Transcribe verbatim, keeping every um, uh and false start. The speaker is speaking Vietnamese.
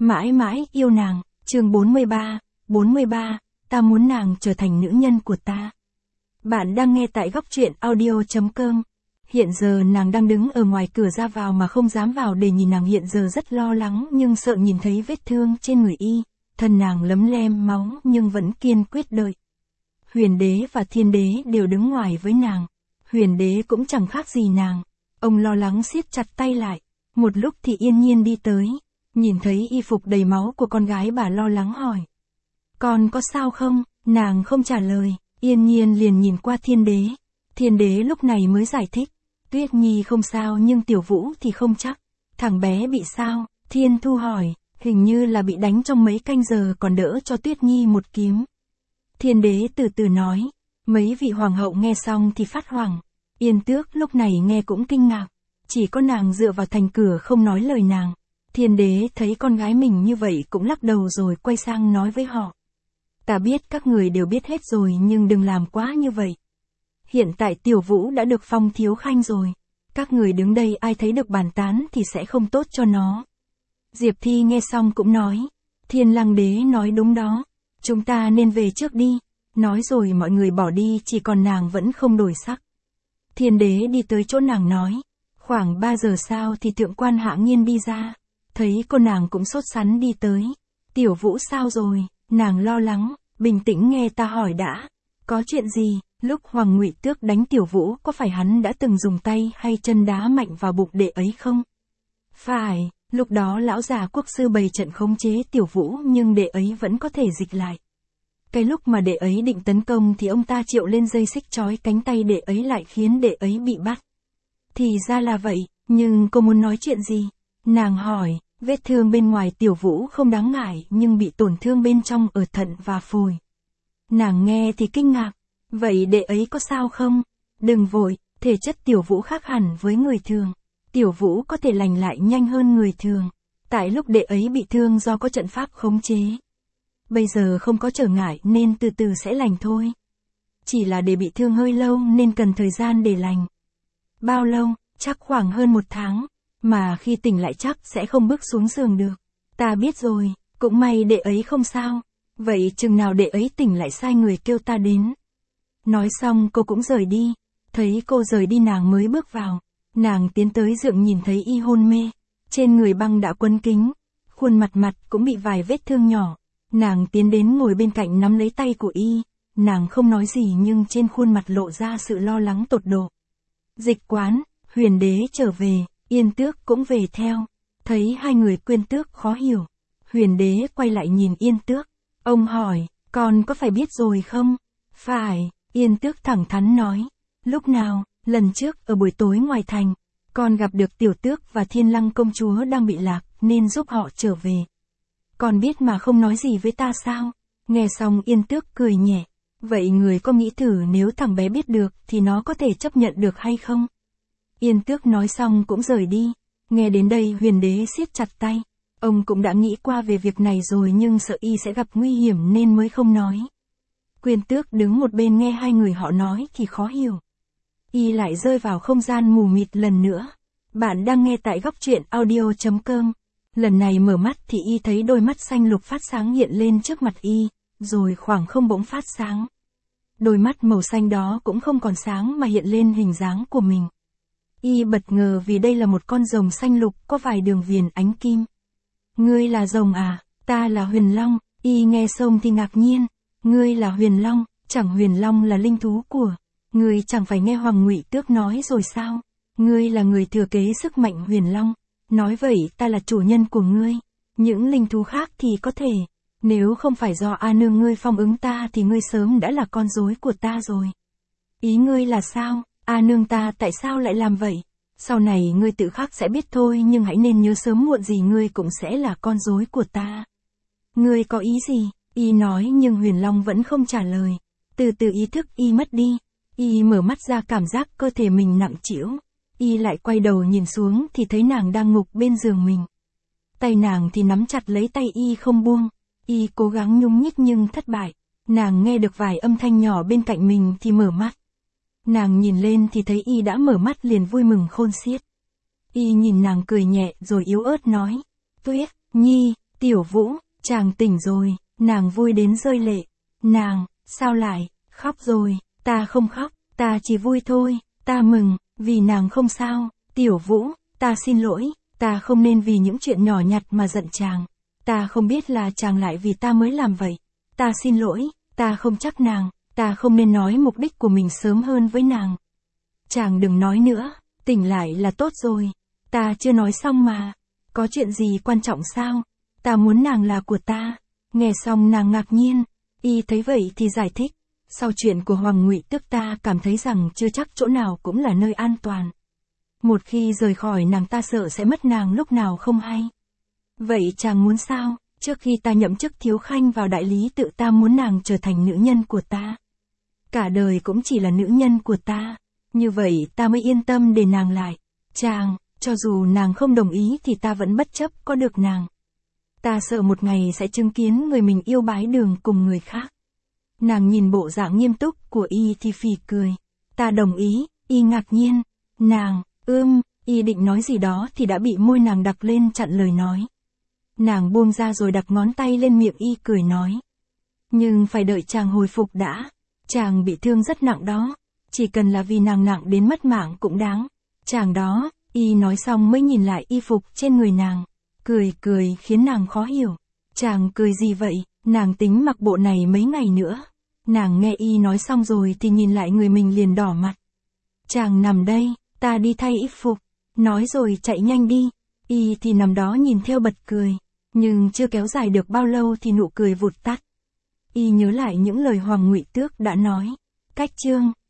Mãi mãi yêu nàng, chương bốn mươi ba, bốn mươi ba, ta muốn nàng trở thành nữ nhân của ta. Bạn đang nghe tại góc truyện audio chấm com. Hiện giờ nàng đang đứng ở ngoài cửa ra vào mà không dám vào để nhìn nàng hiện giờ rất lo lắng nhưng sợ nhìn thấy vết thương trên người y, thân nàng lấm lem máu nhưng vẫn kiên quyết đợi. Huyền đế và thiên đế đều đứng ngoài với nàng. Huyền đế cũng chẳng khác gì nàng. Ông lo lắng siết chặt tay lại. Một lúc thì yên nhiên đi tới. Nhìn thấy y phục đầy máu của con gái bà lo lắng hỏi. Con có sao không? Nàng không trả lời. Yên nhiên liền nhìn qua thiên đế. Thiên đế lúc này mới giải thích. Tuyết Nhi không sao nhưng Tiểu Vũ thì không chắc. Thằng bé bị sao? Thiên Thu hỏi. Hình như là bị đánh trong mấy canh giờ còn đỡ cho Tuyết Nhi một kiếm. Thiên đế từ từ nói. Mấy vị hoàng hậu nghe xong thì phát hoảng. Yên Tước lúc này nghe cũng kinh ngạc. Chỉ có nàng dựa vào thành cửa không nói lời nàng. Thiên đế thấy con gái mình như vậy cũng lắc đầu rồi quay sang nói với họ. Ta biết các người đều biết hết rồi nhưng đừng làm quá như vậy. Hiện tại Tiểu Vũ đã được phong thiếu khanh rồi. Các người đứng đây ai thấy được bàn tán thì sẽ không tốt cho nó. Diệp Thi nghe xong cũng nói. Thiên Lăng đế nói đúng đó. Chúng ta nên về trước đi. Nói rồi mọi người bỏ đi chỉ còn nàng vẫn không đổi sắc. Thiên đế đi tới chỗ nàng nói. Khoảng ba giờ sau thì thượng quan Hạ Nghiên đi ra. Thấy cô nàng cũng sốt sắng đi tới. Tiểu Vũ sao rồi? Nàng lo lắng. Bình tĩnh nghe ta hỏi đã. Có chuyện gì? Lúc Hoàng Ngụy Tước đánh Tiểu Vũ có phải hắn đã từng dùng tay hay chân đá mạnh vào bụng đệ ấy không? Phải, lúc đó lão già quốc sư bày trận khống chế Tiểu Vũ nhưng đệ ấy vẫn có thể dịch lại. Cái lúc mà đệ ấy định tấn công thì ông ta triệu lên dây xích trói cánh tay đệ ấy lại khiến đệ ấy bị bắt. Thì ra là vậy, nhưng cô muốn nói chuyện gì? Nàng hỏi, vết thương bên ngoài Tiểu Vũ không đáng ngại nhưng bị tổn thương bên trong ở thận và phổi. Nàng nghe thì kinh ngạc, vậy đệ ấy có sao không? Đừng vội, thể chất Tiểu Vũ khác hẳn với người thường. Tiểu Vũ có thể lành lại nhanh hơn người thường. Tại lúc đệ ấy bị thương do có trận pháp khống chế. Bây giờ không có trở ngại nên từ từ sẽ lành thôi. Chỉ là để bị thương hơi lâu nên cần thời gian để lành. Bao lâu? Chắc khoảng hơn một tháng. Mà khi tỉnh lại chắc sẽ không bước xuống giường được. Ta biết rồi, cũng may đệ ấy không sao. Vậy chừng nào đệ ấy tỉnh lại sai người kêu ta đến. Nói xong cô cũng rời đi. Thấy cô rời đi nàng mới bước vào. Nàng tiến tới giường nhìn thấy y hôn mê. Trên người băng đã quấn kính. Khuôn mặt mặt cũng bị vài vết thương nhỏ. Nàng tiến đến ngồi bên cạnh nắm lấy tay của y. Nàng không nói gì nhưng trên khuôn mặt lộ ra sự lo lắng tột độ. Dịch quán, Huyền đế trở về, Yên Tước cũng về theo. Thấy hai người Quyên Tước khó hiểu. Huyền đế quay lại nhìn Yên Tước. Ông hỏi, con có phải biết rồi không? Phải, Yên Tước thẳng thắn nói. Lúc nào, lần trước ở buổi tối ngoài thành, con gặp được Tiểu Tước và Thiên Lăng công chúa đang bị lạc nên giúp họ trở về. Con biết mà không nói gì với ta sao? Nghe xong Yên Tước cười nhẹ. Vậy người có nghĩ thử nếu thằng bé biết được thì nó có thể chấp nhận được hay không? Yên Tước nói xong cũng rời đi. Nghe đến đây Huyền đế siết chặt tay. Ông cũng đã nghĩ qua về việc này rồi nhưng sợ y sẽ gặp nguy hiểm nên mới không nói. Quyên Tước đứng một bên nghe hai người họ nói thì khó hiểu. Y lại rơi vào không gian mù mịt lần nữa. Bạn đang nghe tại góc truyện audio chấm com. Lần này mở mắt thì y thấy đôi mắt xanh lục phát sáng hiện lên trước mặt y, rồi khoảng không bỗng phát sáng. Đôi mắt màu xanh đó cũng không còn sáng mà hiện lên hình dáng của mình. Y bật ngờ vì đây là một con rồng xanh lục có vài đường viền ánh kim. Ngươi là rồng à? Ta là Huyền Long. Y nghe xong thì ngạc nhiên. Ngươi là Huyền Long, chẳng Huyền Long là linh thú của. Ngươi chẳng phải nghe Hoàng Ngụy Tước nói rồi sao? Ngươi là người thừa kế sức mạnh Huyền Long. Nói vậy ta là chủ nhân của ngươi. Những linh thú khác thì có thể. Nếu không phải do A Nương ngươi phong ứng ta thì ngươi sớm đã là con rối của ta rồi. Ý ngươi là sao? A Nương ta tại sao lại làm vậy? Sau này ngươi tự khắc sẽ biết thôi nhưng hãy nên nhớ sớm muộn gì ngươi cũng sẽ là con rối của ta. Ngươi có ý gì? Y nói nhưng Huyền Long vẫn không trả lời. Từ từ ý thức y mất đi. Y mở mắt ra cảm giác cơ thể mình nặng trĩu. Y lại quay đầu nhìn xuống thì thấy nàng đang ngục bên giường mình. Tay nàng thì nắm chặt lấy tay y không buông. Y cố gắng nhúc nhích nhưng thất bại. Nàng nghe được vài âm thanh nhỏ bên cạnh mình thì mở mắt. Nàng nhìn lên thì thấy y đã mở mắt liền vui mừng khôn xiết. Y nhìn nàng cười nhẹ rồi yếu ớt nói. Tuyết Nhi, Tiểu Vũ, chàng tỉnh rồi, nàng vui đến rơi lệ. Nàng, sao lại, khóc rồi, ta không khóc, ta chỉ vui thôi, ta mừng, vì nàng không sao. Tiểu Vũ, ta xin lỗi, ta không nên vì những chuyện nhỏ nhặt mà giận chàng. Ta không biết là chàng lại vì ta mới làm vậy. Ta xin lỗi, ta không trách nàng, ta không nên nói mục đích của mình sớm hơn với nàng. Chàng đừng nói nữa, tỉnh lại là tốt rồi. Ta chưa nói xong mà. Có chuyện gì quan trọng sao? Ta muốn nàng là của ta. Nghe xong nàng ngạc nhiên. Y thấy vậy thì giải thích. Sau chuyện của Hoàng Ngụy Tước ta cảm thấy rằng chưa chắc chỗ nào cũng là nơi an toàn. Một khi rời khỏi nàng ta sợ sẽ mất nàng lúc nào không hay. Vậy chàng muốn sao? Trước khi ta nhậm chức thiếu khanh vào đại lý tự ta muốn nàng trở thành nữ nhân của ta. Cả đời cũng chỉ là nữ nhân của ta. Như vậy ta mới yên tâm để nàng lại. Chàng, cho dù nàng không đồng ý thì ta vẫn bất chấp có được nàng. Ta sợ một ngày sẽ chứng kiến người mình yêu bái đường cùng người khác. Nàng nhìn bộ dạng nghiêm túc của y thì phì cười. Ta đồng ý, y ngạc nhiên. Nàng, ưm, y định nói gì đó thì đã bị môi nàng đặc lên chặn lời nói. Nàng buông ra rồi đặt ngón tay lên miệng y cười nói. Nhưng phải đợi chàng hồi phục đã. Chàng bị thương rất nặng đó. Chỉ cần là vì nàng nặng đến mất mạng cũng đáng. Chàng đó, y nói xong mới nhìn lại y phục trên người nàng. Cười cười khiến nàng khó hiểu. Chàng cười gì vậy? Nàng tính mặc bộ này mấy ngày nữa. Nàng nghe y nói xong rồi thì nhìn lại người mình liền đỏ mặt. Chàng nằm đây, ta đi thay y phục. Nói rồi chạy nhanh đi. Y thì nằm đó nhìn theo bật cười. Nhưng chưa kéo dài được bao lâu thì nụ cười vụt tắt. Y nhớ lại những lời Hoàng Ngụy Tước đã nói. Cách chương